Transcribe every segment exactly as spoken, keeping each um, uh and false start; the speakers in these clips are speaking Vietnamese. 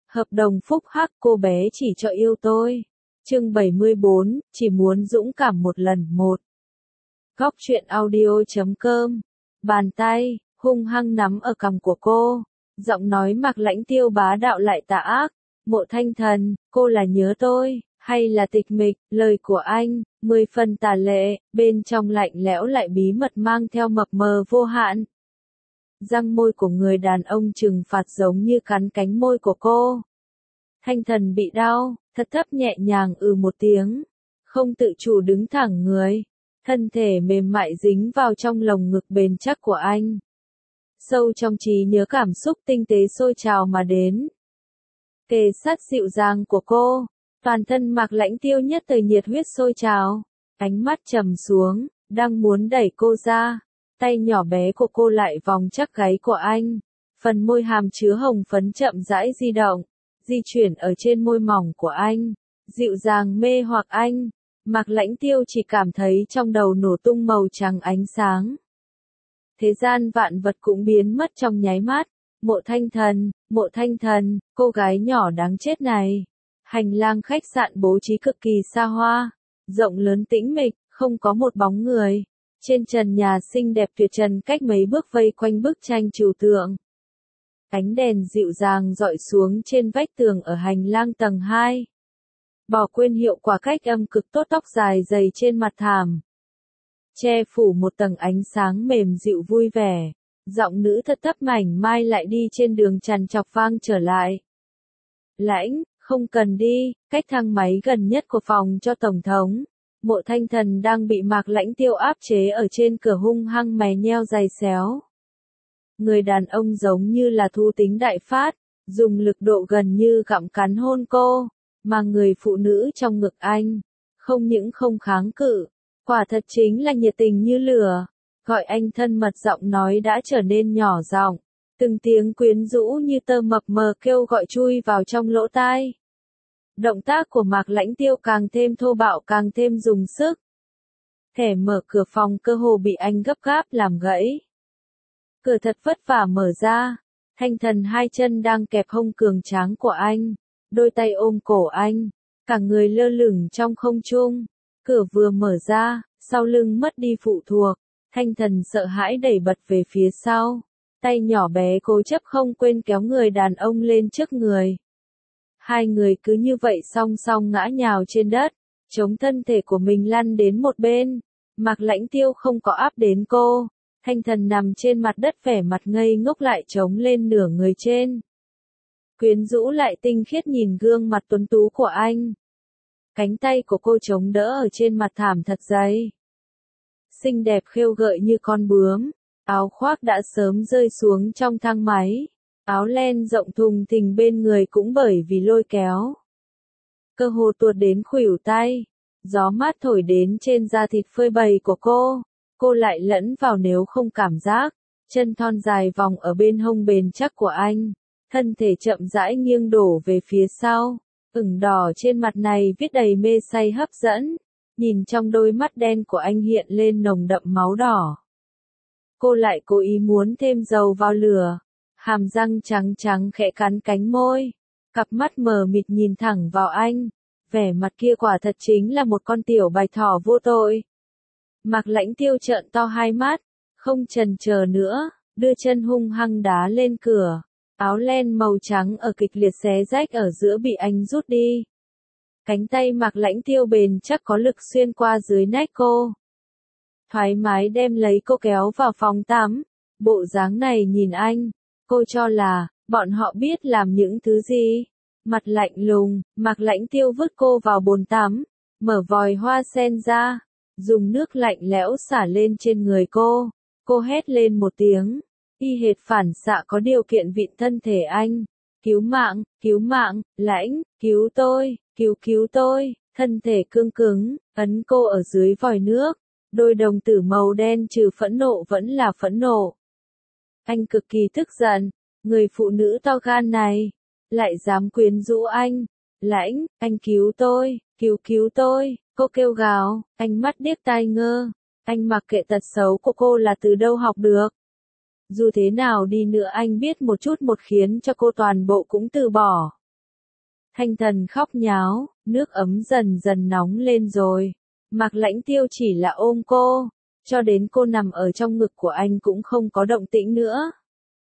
Hợp đồng phúc hắc, cô bé chỉ cho yêu tôi. Chương bảy mươi bốn, chỉ muốn dũng cảm một lần một. Góc truyện audio chấm com. Bàn tay, hung hăng nắm ở cằm của cô. Giọng nói Mạc Lãnh Tiêu bá đạo lại tà ác. Mộ Thanh Thần, cô là nhớ tôi, hay là tịch mịch? Lời của anh, mười phần tà lệ, bên trong lạnh lẽo lại bí mật mang theo mập mờ vô hạn. Răng môi của người đàn ông trừng phạt giống như cắn cánh môi của cô. Thanh Thần bị đau, thật thấp nhẹ nhàng ừ một tiếng, không tự chủ đứng thẳng người, thân thể mềm mại dính vào trong lồng ngực bền chắc của anh. Sâu trong trí nhớ cảm xúc tinh tế sôi trào mà đến. Kề sát dịu dàng của cô, toàn thân Mạc Lãnh Tiêu nhất thời nhiệt huyết sôi trào, ánh mắt trầm xuống, đang muốn đẩy cô ra, tay nhỏ bé của cô lại vòng chắc gáy của anh, phần môi hàm chứa hồng phấn chậm rãi di động, di chuyển ở trên môi mỏng của anh, dịu dàng mê hoặc anh. Mạc Lãnh Tiêu chỉ cảm thấy trong đầu nổ tung màu trắng ánh sáng. Thế gian vạn vật cũng biến mất trong nháy mắt. Mộ Thanh Thần, Mộ Thanh Thần, cô gái nhỏ đáng chết này. Hành lang khách sạn bố trí cực kỳ xa hoa, rộng lớn tĩnh mịch, không có một bóng người. Trên trần nhà xinh đẹp tuyệt trần cách mấy bước vây quanh bức tranh trừu tượng. Ánh đèn dịu dàng dọi xuống trên vách tường ở hành lang tầng hai. Bỏ quên hiệu quả cách âm cực tốt, tóc dài dày trên mặt thảm. Che phủ một tầng ánh sáng mềm dịu vui vẻ. Giọng nữ thật thấp mảnh mai lại đi trên đường trằn trọc vang trở lại. Lãnh, không cần đi, cách thang máy gần nhất của phòng cho Tổng thống. Mộ Thanh Thần đang bị Mạc Lãnh Tiêu áp chế ở trên cửa hung hăng mè nheo giày xéo. Người đàn ông giống như là thú tính đại phát, dùng lực độ gần như gặm cắn hôn cô, mà người phụ nữ trong ngực anh, không những không kháng cự, quả thật chính là nhiệt tình như lửa. Gọi anh thân mật, giọng nói đã trở nên nhỏ giọng, từng tiếng quyến rũ như tơ mập mờ kêu gọi chui vào trong lỗ tai. Động tác của Mạc Lãnh Tiêu càng thêm thô bạo, càng thêm dùng sức. Thẻ mở cửa phòng cơ hồ bị anh gấp gáp làm gãy. Cửa thật vất vả mở ra, Thanh Thần hai chân đang kẹp hông cường tráng của anh, đôi tay ôm cổ anh, cả người lơ lửng trong không trung. Cửa vừa mở ra, sau lưng mất đi phụ thuộc, Thanh Thần sợ hãi đẩy bật về phía sau, tay nhỏ bé cố chấp không quên kéo người đàn ông lên trước người. Hai người cứ như vậy song song ngã nhào trên đất, chống thân thể của mình lăn đến một bên. Mạc Lãnh Tiêu không có áp đến cô. Thanh Thần nằm trên mặt đất vẻ mặt ngây ngốc lại chống lên nửa người trên. Quyến rũ lại tinh khiết nhìn gương mặt tuấn tú của anh. Cánh tay của cô chống đỡ ở trên mặt thảm thật dày. Xinh đẹp khêu gợi như con bướm, áo khoác đã sớm rơi xuống trong thang máy. Áo len rộng thùng thình bên người cũng bởi vì lôi kéo. Cơ hồ tuột đến khuỷu tay. Gió mát thổi đến trên da thịt phơi bày của cô. Cô lại lẫn vào nếu không cảm giác. Chân thon dài vòng ở bên hông bền chắc của anh. Thân thể chậm rãi nghiêng đổ về phía sau. Ửng đỏ trên mặt này viết đầy mê say hấp dẫn. Nhìn trong đôi mắt đen của anh hiện lên nồng đậm máu đỏ. Cô lại cố ý muốn thêm dầu vào lửa. Hàm răng trắng trắng khẽ cắn cánh môi. Cặp mắt mờ mịt nhìn thẳng vào anh. Vẻ mặt kia quả thật chính là một con tiểu bạch thỏ vô tội. Mạc Lãnh Tiêu trợn to hai mắt, không chần chờ nữa, đưa chân hung hăng đá lên cửa. Áo len màu trắng ở kịch liệt xé rách ở giữa bị anh rút đi. Cánh tay Mạc Lãnh Tiêu bền chắc có lực xuyên qua dưới nách cô. Thoải mái đem lấy cô kéo vào phòng tắm. Bộ dáng này nhìn anh, cô cho là, bọn họ biết làm những thứ gì. Mặt lạnh lùng, Mạc Lãnh Tiêu vứt cô vào bồn tắm, mở vòi hoa sen ra, dùng nước lạnh lẽo xả lên trên người cô. Cô hét lên một tiếng, y hệt phản xạ có điều kiện vịn thân thể anh. Cứu mạng, cứu mạng, Lãnh, cứu tôi, cứu cứu tôi. Thân thể cương cứng, ấn cô ở dưới vòi nước. Đôi đồng tử màu đen trừ phẫn nộ vẫn là phẫn nộ. Anh cực kỳ tức giận, người phụ nữ to gan này, lại dám quyến rũ anh. Lãnh, anh cứu tôi, cứu cứu tôi, cô kêu gào, ánh mắt điếc tai ngơ. Anh mặc kệ tật xấu của cô là từ đâu học được. Dù thế nào đi nữa anh biết một chút một khiến cho cô toàn bộ cũng từ bỏ. Thanh Thần khóc nháo, nước ấm dần dần nóng lên rồi. Mạc Lãnh Tiêu chỉ là ôm cô, cho đến cô nằm ở trong ngực của anh cũng không có động tĩnh nữa.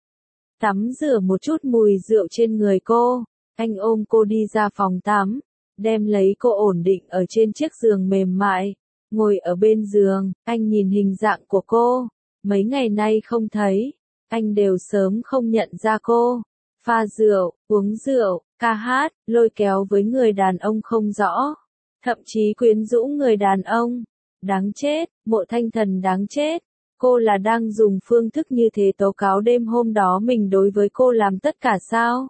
Tắm rửa một chút mùi rượu trên người cô, anh ôm cô đi ra phòng tắm, đem lấy cô ổn định ở trên chiếc giường mềm mại, ngồi ở bên giường, anh nhìn hình dạng của cô, mấy ngày nay không thấy, anh đều sớm không nhận ra cô. Pha rượu, uống rượu, ca hát, lôi kéo với người đàn ông không rõ, thậm chí quyến rũ người đàn ông. Đáng chết, Mộ Thanh Thần đáng chết. Cô là đang dùng phương thức như thế tố cáo đêm hôm đó mình đối với cô làm tất cả sao?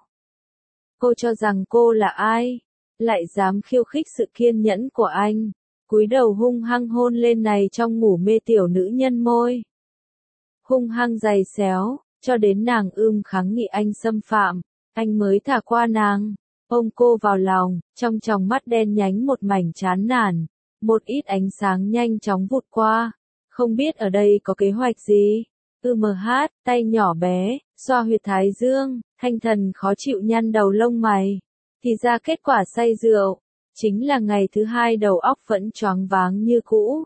Cô cho rằng cô là ai? Lại dám khiêu khích sự kiên nhẫn của anh. Cúi đầu hung hăng hôn lên này trong ngủ mê tiểu nữ nhân môi. Hung hăng giày xéo, cho đến nàng ưm kháng nghị anh xâm phạm, anh mới thả qua nàng, ôm cô vào lòng, trong tròng mắt đen nhánh một mảnh chán nản, một ít ánh sáng nhanh chóng vụt qua, không biết ở đây có kế hoạch gì. Ư mờ hát, tay nhỏ bé, xoa huyệt thái dương, Thanh Thần khó chịu nhăn đầu lông mày, thì ra kết quả say rượu, chính là ngày thứ hai đầu óc vẫn choáng váng như cũ.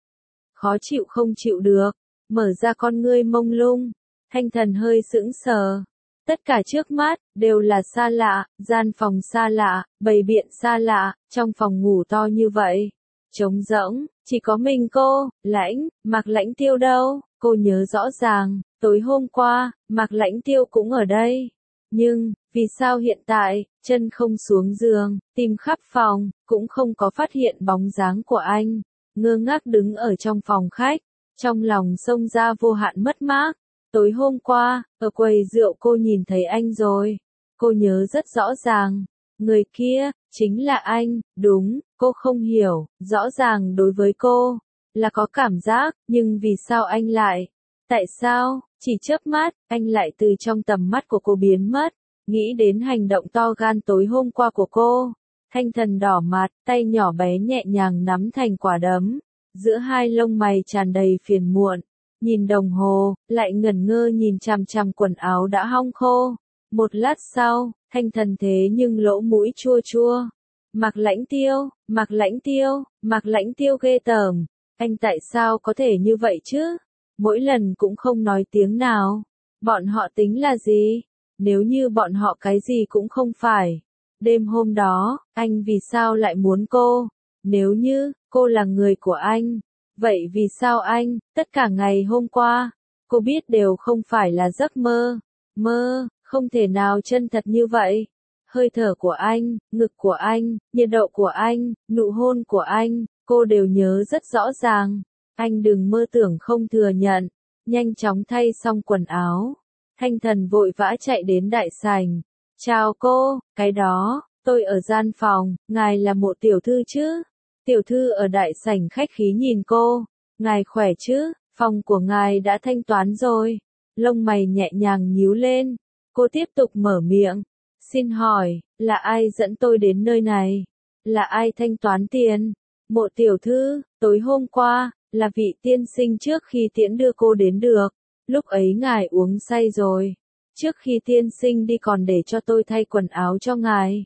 Khó chịu không chịu được, mở ra con ngươi mông lung, Thanh Thần hơi sững sờ. Tất cả trước mắt, đều là xa lạ, gian phòng xa lạ, bày biện xa lạ, trong phòng ngủ to như vậy. Trống rỗng, chỉ có mình cô, Lãnh, Mạc Lãnh Tiêu đâu, cô nhớ rõ ràng, tối hôm qua, Mạc Lãnh Tiêu cũng ở đây. Nhưng, vì sao hiện tại, chân không xuống giường, tìm khắp phòng, cũng không có phát hiện bóng dáng của anh, ngơ ngác đứng ở trong phòng khách, trong lòng xông ra vô hạn mất mát. Tối hôm qua, ở quầy rượu cô nhìn thấy anh rồi. Cô nhớ rất rõ ràng. Người kia, chính là anh, đúng, cô không hiểu, rõ ràng đối với cô, là có cảm giác, nhưng vì sao anh lại? Tại sao, chỉ chớp mắt, anh lại từ trong tầm mắt của cô biến mất, nghĩ đến hành động to gan tối hôm qua của cô. Thanh Thần đỏ mặt, tay nhỏ bé nhẹ nhàng nắm thành quả đấm, giữa hai lông mày tràn đầy phiền muộn. Nhìn đồng hồ, lại ngẩn ngơ nhìn chằm chằm quần áo đã hong khô. Một lát sau, Thanh Thần thế nhưng lỗ mũi chua chua. Mạc Lãnh Tiêu, Mạc Lãnh Tiêu, Mạc Lãnh Tiêu ghê tởm. Anh tại sao có thể như vậy chứ? Mỗi lần cũng không nói tiếng nào. Bọn họ tính là gì? Nếu như bọn họ cái gì cũng không phải. Đêm hôm đó, anh vì sao lại muốn cô? Nếu như, cô là người của anh. Vậy vì sao anh, tất cả ngày hôm qua, cô biết đều không phải là giấc mơ, mơ, không thể nào chân thật như vậy. Hơi thở của anh, ngực của anh, nhiệt độ của anh, nụ hôn của anh, cô đều nhớ rất rõ ràng. Anh đừng mơ tưởng không thừa nhận. Nhanh chóng thay xong quần áo. Thanh Thần vội vã chạy đến đại sảnh. Chào cô, cái đó, tôi ở gian phòng, ngài là Mộ tiểu thư chứ? Tiểu thư ở đại sảnh khách khí nhìn cô, ngài khỏe chứ, phòng của ngài đã thanh toán rồi. Lông mày nhẹ nhàng nhíu lên, cô tiếp tục mở miệng, xin hỏi, là ai dẫn tôi đến nơi này? Là ai thanh toán tiền? Mộ tiểu thư, tối hôm qua, là vị tiên sinh trước khi tiễn đưa cô đến được, lúc ấy ngài uống say rồi. Trước khi tiên sinh đi còn để cho tôi thay quần áo cho ngài.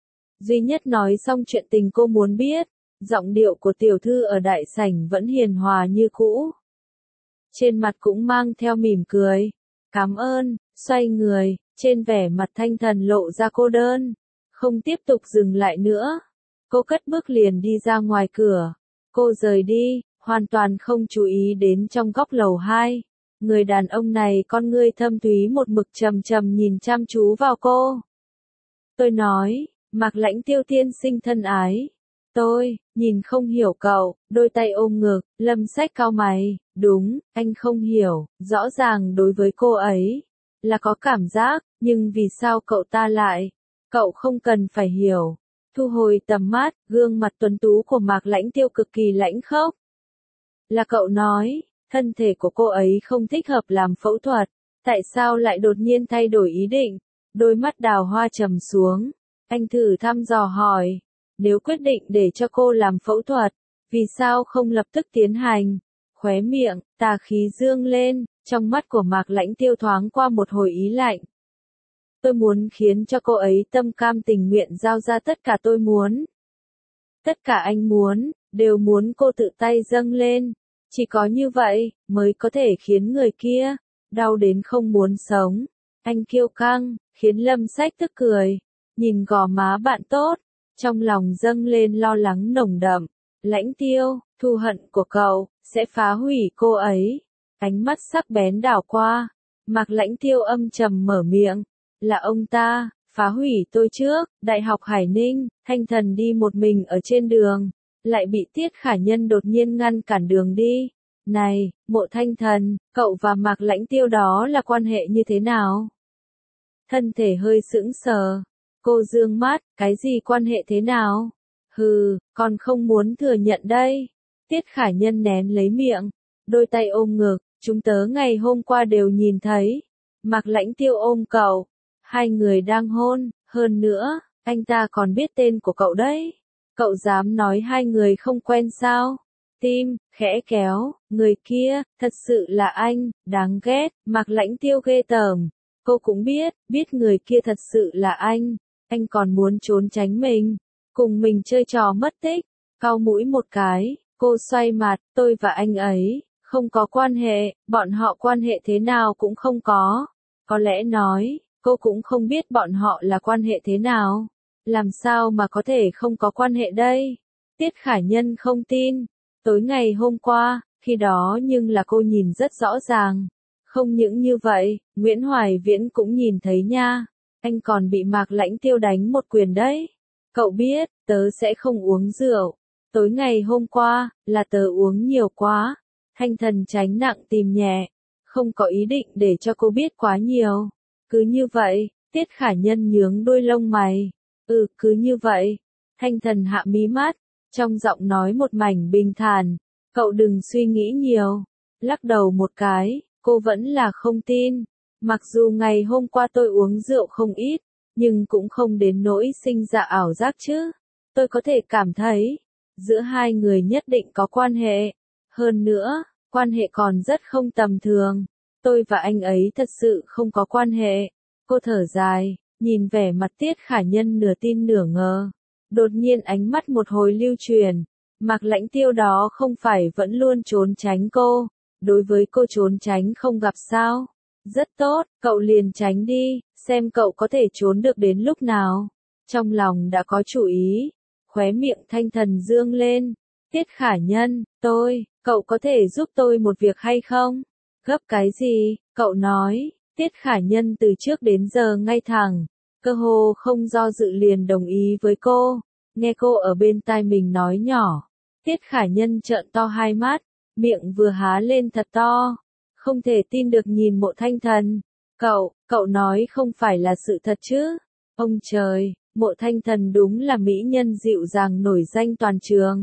Duy nhất nói xong chuyện tình cô muốn biết. Giọng điệu của tiểu thư ở đại sảnh vẫn hiền hòa như cũ. Trên mặt cũng mang theo mỉm cười. Cảm ơn, xoay người, trên vẻ mặt Thanh Thần lộ ra cô đơn. Không tiếp tục dừng lại nữa. Cô cất bước liền đi ra ngoài cửa. Cô rời đi, hoàn toàn không chú ý đến trong góc lầu hai. Người đàn ông này con ngươi thâm thúy một mực trầm trầm nhìn chăm chú vào cô. Tôi nói, Mạc Lãnh Tiêu tiên sinh thân ái. Tôi, nhìn không hiểu cậu, đôi tay ôm ngực, Lâm Sách cau mày, đúng, anh không hiểu, rõ ràng đối với cô ấy, là có cảm giác, nhưng vì sao cậu ta lại, cậu không cần phải hiểu. Thu hồi tầm mắt, gương mặt tuấn tú của Mạc Lãnh Tiêu cực kỳ lãnh khốc. Là cậu nói, thân thể của cô ấy không thích hợp làm phẫu thuật, tại sao lại đột nhiên thay đổi ý định, đôi mắt đào hoa trầm xuống, anh thử thăm dò hỏi. Nếu quyết định để cho cô làm phẫu thuật, vì sao không lập tức tiến hành? Khóe miệng, tà khí dương lên, trong mắt của Mạc Lãnh Tiêu thoáng qua một hồi ý lạnh. Tôi muốn khiến cho cô ấy tâm cam tình nguyện giao ra tất cả tôi muốn. Tất cả anh muốn, đều muốn cô tự tay dâng lên. Chỉ có như vậy, mới có thể khiến người kia, đau đến không muốn sống. Anh kiêu căng, khiến Lâm Sách tức cười. Nhìn gò má bạn tốt, trong lòng dâng lên lo lắng nồng đậm. Lãnh Tiêu, thù hận của cậu, sẽ phá hủy cô ấy. Ánh mắt sắc bén đảo qua. Mạc Lãnh Tiêu âm trầm mở miệng. Là ông ta, phá hủy tôi trước. Đại học Hải Ninh, Thanh Thần đi một mình ở trên đường. Lại bị Tiết Khả Nhân đột nhiên ngăn cản đường đi. Này, Mộ Thanh Thần, cậu và Mạc Lãnh Tiêu đó là quan hệ như thế nào? Thân thể hơi sững sờ. Cô dương mắt, cái gì quan hệ thế nào? Hừ, còn không muốn thừa nhận đây. Tiết Khả Nhân nén lấy miệng, đôi tay ôm ngực, chúng tớ ngày hôm qua đều nhìn thấy. Mạc Lãnh Tiêu ôm cậu, hai người đang hôn, hơn nữa, anh ta còn biết tên của cậu đấy. Cậu dám nói hai người không quen sao? Tim, khẽ kéo, người kia, thật sự là anh, đáng ghét, Mạc Lãnh Tiêu ghê tởm. Cô cũng biết, biết người kia thật sự là anh, anh còn muốn trốn tránh mình, cùng mình chơi trò mất tích, cau mũi một cái, cô xoay mặt, tôi và anh ấy, không có quan hệ, bọn họ quan hệ thế nào cũng không có. Có lẽ nói, cô cũng không biết bọn họ là quan hệ thế nào. Làm sao mà có thể không có quan hệ đây? Tiết Khả Nhân không tin. Tối ngày hôm qua, khi đó nhưng là cô nhìn rất rõ ràng. Không những như vậy, Nguyễn Hoài Viễn cũng nhìn thấy nha. Anh còn bị Mạc Lãnh Tiêu đánh một quyền đấy. Cậu biết, tớ sẽ không uống rượu. Tối ngày hôm qua, là tớ uống nhiều quá. Thanh Thần tránh nặng tìm nhẹ. Không có ý định để cho cô biết quá nhiều. Cứ như vậy, Tiết Khả Nhân nhướng đôi lông mày. Ừ, cứ như vậy. Thanh Thần hạ mí mắt, trong giọng nói một mảnh bình thản. Cậu đừng suy nghĩ nhiều. Lắc đầu một cái, cô vẫn là không tin. Mặc dù ngày hôm qua tôi uống rượu không ít, nhưng cũng không đến nỗi sinh ra ảo giác chứ. Tôi có thể cảm thấy, giữa hai người nhất định có quan hệ. Hơn nữa, quan hệ còn rất không tầm thường. Tôi và anh ấy thật sự không có quan hệ. Cô thở dài, nhìn vẻ mặt Tiết Khả Nhân nửa tin nửa ngờ. Đột nhiên ánh mắt một hồi lưu truyền. Mạc Lãnh Tiêu đó không phải vẫn luôn trốn tránh cô. Đối với cô trốn tránh không gặp sao. Rất tốt, cậu liền tránh đi, xem cậu có thể trốn được đến lúc nào. Trong lòng đã có chủ ý. Khóe miệng Thanh Thần dương lên. Tiết Khả Nhân, tôi, cậu có thể giúp tôi một việc hay không? Gấp cái gì? Cậu nói. Tiết Khả Nhân từ trước đến giờ ngay thẳng. Cơ hồ không do dự liền đồng ý với cô. Nghe cô ở bên tai mình nói nhỏ. Tiết Khả Nhân trợn to hai mắt. Miệng vừa há lên thật to. Không thể tin được nhìn Mộ Thanh Thần. Cậu, cậu nói không phải là sự thật chứ? Ông trời, Mộ Thanh Thần đúng là mỹ nhân dịu dàng nổi danh toàn trường.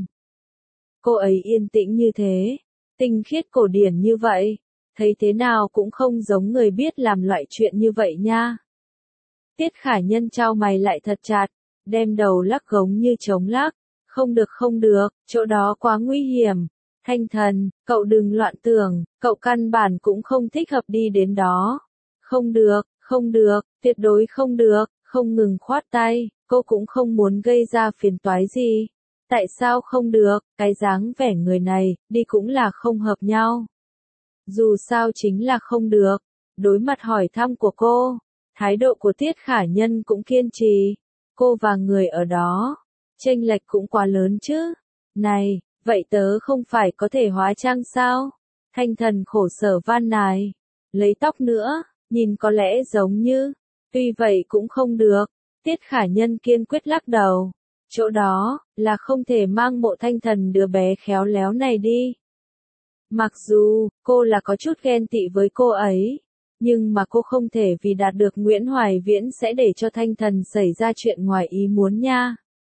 Cô ấy yên tĩnh như thế, tinh khiết cổ điển như vậy, thấy thế nào cũng không giống người biết làm loại chuyện như vậy nha. Tiết Khả Nhân chau mày lại thật chặt, đem đầu lắc gống như trống lắc. Không được không được, chỗ đó quá nguy hiểm. Thanh Thần, cậu đừng loạn tưởng, cậu căn bản cũng không thích hợp đi đến đó. Không được, không được, tuyệt đối không được, không ngừng khoát tay, cô cũng không muốn gây ra phiền toái gì. Tại sao không được, cái dáng vẻ người này, đi cũng là không hợp nhau. Dù sao chính là không được. Đối mặt hỏi thăm của cô, thái độ của Tiết Khả Nhân cũng kiên trì. Cô và người ở đó, chênh lệch cũng quá lớn chứ. Này, vậy tớ không phải có thể hóa trang sao? Thanh Thần khổ sở van nài. Lấy tóc nữa, nhìn có lẽ giống như. Tuy vậy cũng không được. Tiết Khả Nhân kiên quyết lắc đầu. Chỗ đó, là không thể mang Mộ Thanh Thần đứa bé khéo léo này đi. Mặc dù, cô là có chút ghen tị với cô ấy. Nhưng mà cô không thể vì đạt được Nguyễn Hoài Viễn sẽ để cho Thanh Thần xảy ra chuyện ngoài ý muốn nha.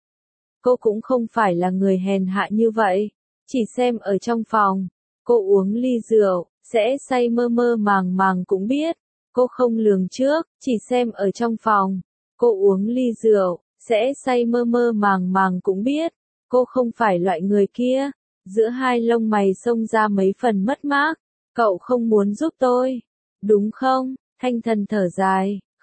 Cô cũng không phải là người hèn hạ như vậy. Chỉ xem ở trong phòng, cô uống ly rượu, sẽ say mơ mơ màng màng cũng biết. Cô không lường trước, chỉ xem ở trong phòng, cô uống ly rượu, sẽ say mơ mơ màng màng cũng biết. Cô không phải loại người kia. Giữa hai lông mày xông ra mấy phần mất mát. Cậu không muốn giúp tôi, đúng không? Thanh Thần thở dài,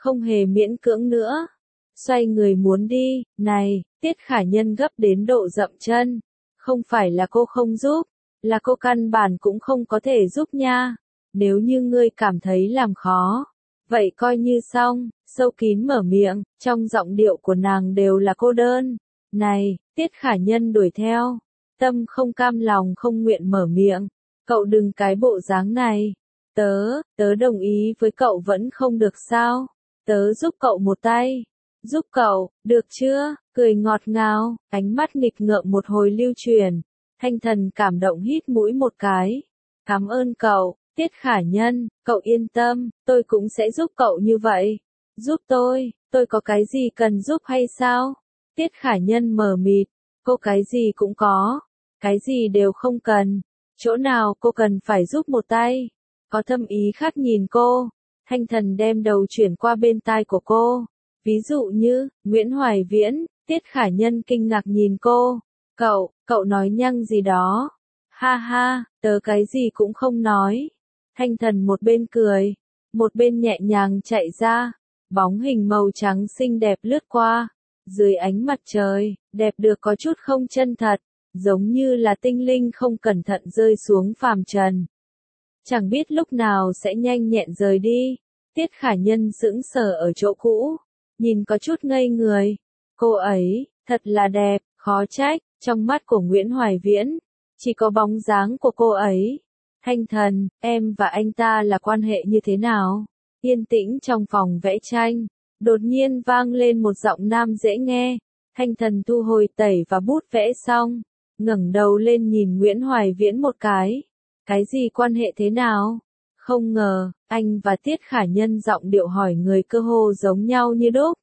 không hề miễn cưỡng nữa. Xoay người muốn đi, này, Tiết Khả Nhân gấp đến độ dậm chân. Không phải là cô không giúp, là cô căn bản cũng không có thể giúp nha. Nếu như ngươi cảm thấy làm khó, vậy coi như xong. Sâu kín mở miệng, trong giọng điệu của nàng đều là cô đơn. Này, Tiết Khả Nhân đuổi theo. Tâm không cam lòng không nguyện mở miệng. Cậu đừng cái bộ dáng này. Tớ, tớ đồng ý với cậu vẫn không được sao. Tớ giúp cậu một tay. Giúp cậu, được chưa? Cười ngọt ngào, ánh mắt nghịch ngợm một hồi lưu truyền. Thanh Thần cảm động hít mũi một cái. Cảm ơn cậu, Tiết Khả Nhân, cậu yên tâm, tôi cũng sẽ giúp cậu như vậy. Giúp tôi, tôi có cái gì cần giúp hay sao? Tiết Khả Nhân mờ mịt, cô cái gì cũng có, cái gì đều không cần. Chỗ nào cô cần phải giúp một tay? Có thâm ý khác nhìn cô. Thanh Thần đem đầu chuyển qua bên tai của cô. Ví dụ như, Nguyễn Hoài Viễn, Tiết Khả Nhân kinh ngạc nhìn cô. Cậu, cậu nói nhăng gì đó. Ha ha, tớ cái gì cũng không nói. Thanh Thần một bên cười, một bên nhẹ nhàng chạy ra. Bóng hình màu trắng xinh đẹp lướt qua. Dưới ánh mặt trời, đẹp được có chút không chân thật. Giống như là tinh linh không cẩn thận rơi xuống phàm trần. Chẳng biết lúc nào sẽ nhanh nhẹn rời đi. Tiết Khả Nhân sững sờ ở chỗ cũ. Nhìn có chút ngây người. Cô ấy, thật là đẹp, khó trách, trong mắt của Nguyễn Hoài Viễn. Chỉ có bóng dáng của cô ấy. Thanh Thần, em và anh ta là quan hệ như thế nào? Yên tĩnh trong phòng vẽ tranh. Đột nhiên vang lên một giọng nam dễ nghe. Thanh Thần thu hồi tẩy và bút vẽ xong. Ngẩng đầu lên nhìn Nguyễn Hoài Viễn một cái. Cái gì quan hệ thế nào? Không ngờ, anh và Tiết Khả Nhân giọng điệu hỏi người cơ hồ giống nhau như đúc.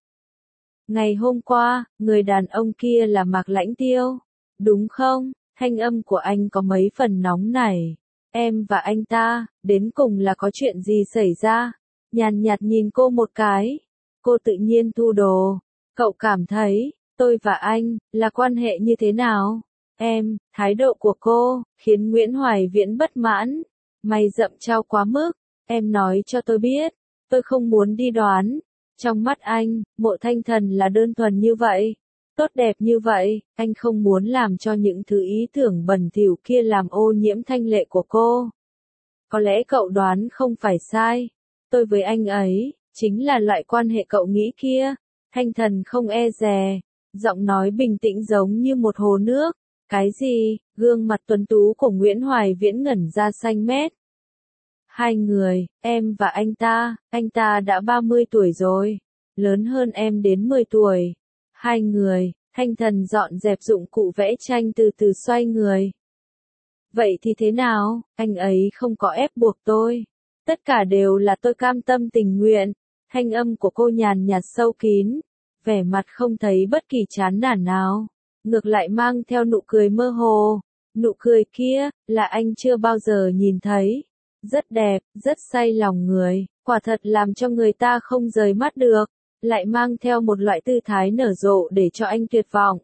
Ngày hôm qua, người đàn ông kia là Mạc Lãnh Tiêu. Đúng không? Thanh âm của anh có mấy phần nóng nảy. Em và anh ta, đến cùng là có chuyện gì xảy ra? Nhàn nhạt nhìn cô một cái. Cô tự nhiên thu đồ. Cậu cảm thấy, tôi và anh, là quan hệ như thế nào? Em, thái độ của cô, khiến Nguyễn Hoài Viễn bất mãn. Mày rậm trao quá mức, em nói cho tôi biết, tôi không muốn đi đoán. Trong mắt anh, Mộ Thanh Thần là đơn thuần như vậy, tốt đẹp như vậy, anh không muốn làm cho những thứ ý tưởng bẩn thỉu kia làm ô nhiễm thanh lệ của cô. Có lẽ cậu đoán không phải sai, tôi với anh ấy, chính là loại quan hệ cậu nghĩ kia. Thanh Thần không e dè, giọng nói bình tĩnh giống như một hồ nước. Cái gì? Gương mặt tuấn tú của Nguyễn Hoài Viễn ngẩn ra xanh mét. Hai người, em và anh ta, anh ta đã ba mươi tuổi rồi, lớn hơn em đến mười tuổi. Hai người, Thanh Thần dọn dẹp dụng cụ vẽ tranh từ từ xoay người. Vậy thì thế nào, anh ấy không có ép buộc tôi. Tất cả đều là tôi cam tâm tình nguyện. Thanh âm của cô nhàn nhạt sâu kín, vẻ mặt không thấy bất kỳ chán nản nào. Ngược lại mang theo nụ cười mơ hồ. Nụ cười kia, là anh chưa bao giờ nhìn thấy. Rất đẹp, rất say lòng người, quả thật làm cho người ta không rời mắt được. Lại mang theo một loại tư thái nở rộ để cho anh tuyệt vọng.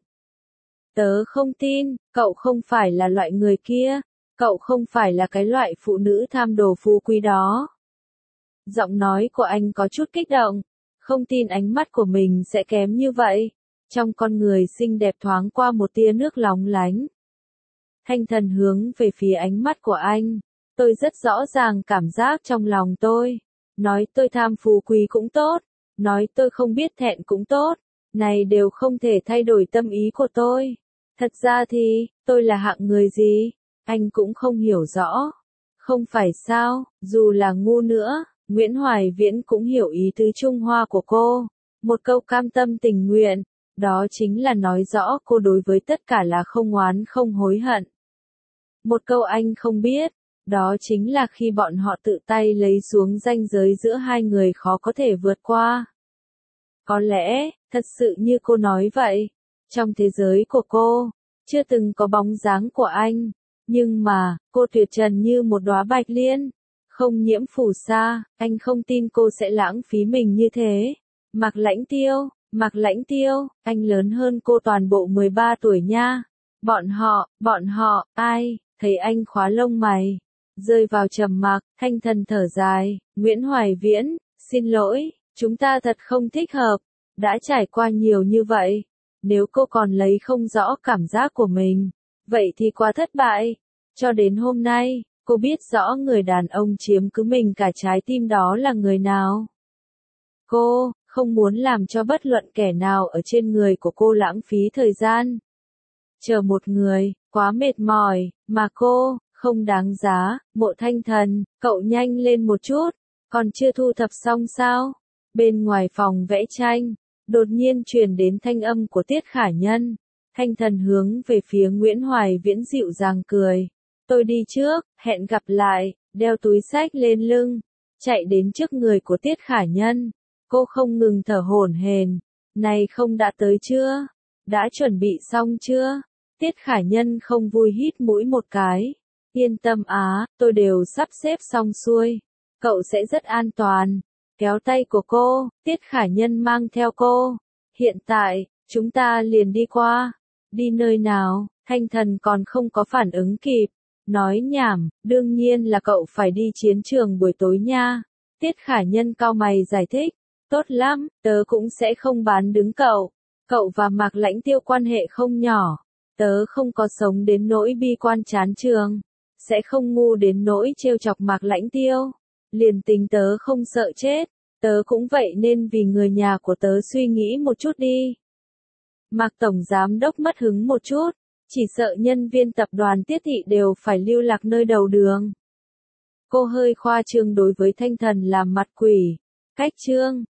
Tớ không tin, cậu không phải là loại người kia. Cậu không phải là cái loại phụ nữ tham đồ phú quý đó. Giọng nói của anh có chút kích động. Không tin ánh mắt của mình sẽ kém như vậy. Trong con người xinh đẹp thoáng qua một tia nước lóng lánh. Thanh Thần hướng về phía ánh mắt của anh. Tôi rất rõ ràng cảm giác trong lòng tôi. Nói tôi tham phú quý cũng tốt. Nói tôi không biết thẹn cũng tốt. Này đều không thể thay đổi tâm ý của tôi. Thật ra thì, tôi là hạng người gì? Anh cũng không hiểu rõ. Không phải sao, dù là ngu nữa, Nguyễn Hoài Viễn cũng hiểu ý tứ Trung Hoa của cô. Một câu cam tâm tình nguyện. Đó chính là nói rõ cô đối với tất cả là không oán không hối hận. Một câu anh không biết, đó chính là khi bọn họ tự tay lấy xuống ranh giới giữa hai người khó có thể vượt qua. Có lẽ, thật sự như cô nói vậy, trong thế giới của cô, chưa từng có bóng dáng của anh, nhưng mà, cô tuyệt trần như một đóa bạch liên, không nhiễm phù sa, anh không tin cô sẽ lãng phí mình như thế. Mạc Lãnh Tiêu, Mạc Lãnh Tiêu, anh lớn hơn cô toàn bộ mười ba tuổi nha. Bọn họ, bọn họ, ai, thấy anh khóa lông mày, rơi vào trầm mặc. Thanh Thần thở dài, Nguyễn Hoài Viễn, xin lỗi, Chúng ta thật không thích hợp, đã trải qua nhiều như vậy. Nếu cô còn lấy không rõ cảm giác của mình, vậy thì quá thất bại. Cho đến hôm nay, cô biết rõ người đàn ông chiếm cứ mình cả trái tim đó là người nào. Cô không muốn làm cho bất luận kẻ nào ở trên người của cô lãng phí thời gian. Chờ một người, quá mệt mỏi, mà cô, không đáng giá. Mộ Thanh Thần, cậu nhanh lên một chút, còn chưa thu thập xong sao? Bên ngoài phòng vẽ tranh, đột nhiên truyền đến thanh âm của Tiết Khả Nhân. Thanh Thần hướng về phía Nguyễn Hoài Viễn dịu dàng cười. Tôi đi trước, hẹn gặp lại, đeo túi xách lên lưng, chạy đến trước người của Tiết Khả Nhân. Cô không ngừng thở hổn hển. Này không đã tới chưa? Đã chuẩn bị xong chưa? Tiết Khả Nhân không vui hít mũi một cái. Yên tâm á, tôi đều sắp xếp xong xuôi. Cậu sẽ rất an toàn. Kéo tay của cô, Tiết Khả Nhân mang theo cô. Hiện tại, chúng ta liền đi qua. Đi nơi nào? Thanh Thần còn không có phản ứng kịp. Nói nhảm, đương nhiên là cậu phải đi chiến trường buổi tối nha. Tiết Khả Nhân cau mày giải thích. Tốt lắm, tớ cũng sẽ không bán đứng cậu. Cậu và Mạc Lãnh Tiêu quan hệ không nhỏ. Tớ không có sống đến nỗi bi quan chán trường. Sẽ không ngu đến nỗi trêu chọc Mạc Lãnh Tiêu. Liền tính tớ không sợ chết. Tớ cũng vậy nên vì người nhà của tớ suy nghĩ một chút đi. Mạc Tổng Giám Đốc mất hứng một chút. Chỉ sợ nhân viên tập đoàn Tiết Thị đều phải lưu lạc nơi đầu đường. Cô hơi khoa trương đối với Thanh Thần làm mặt quỷ. Cách trương.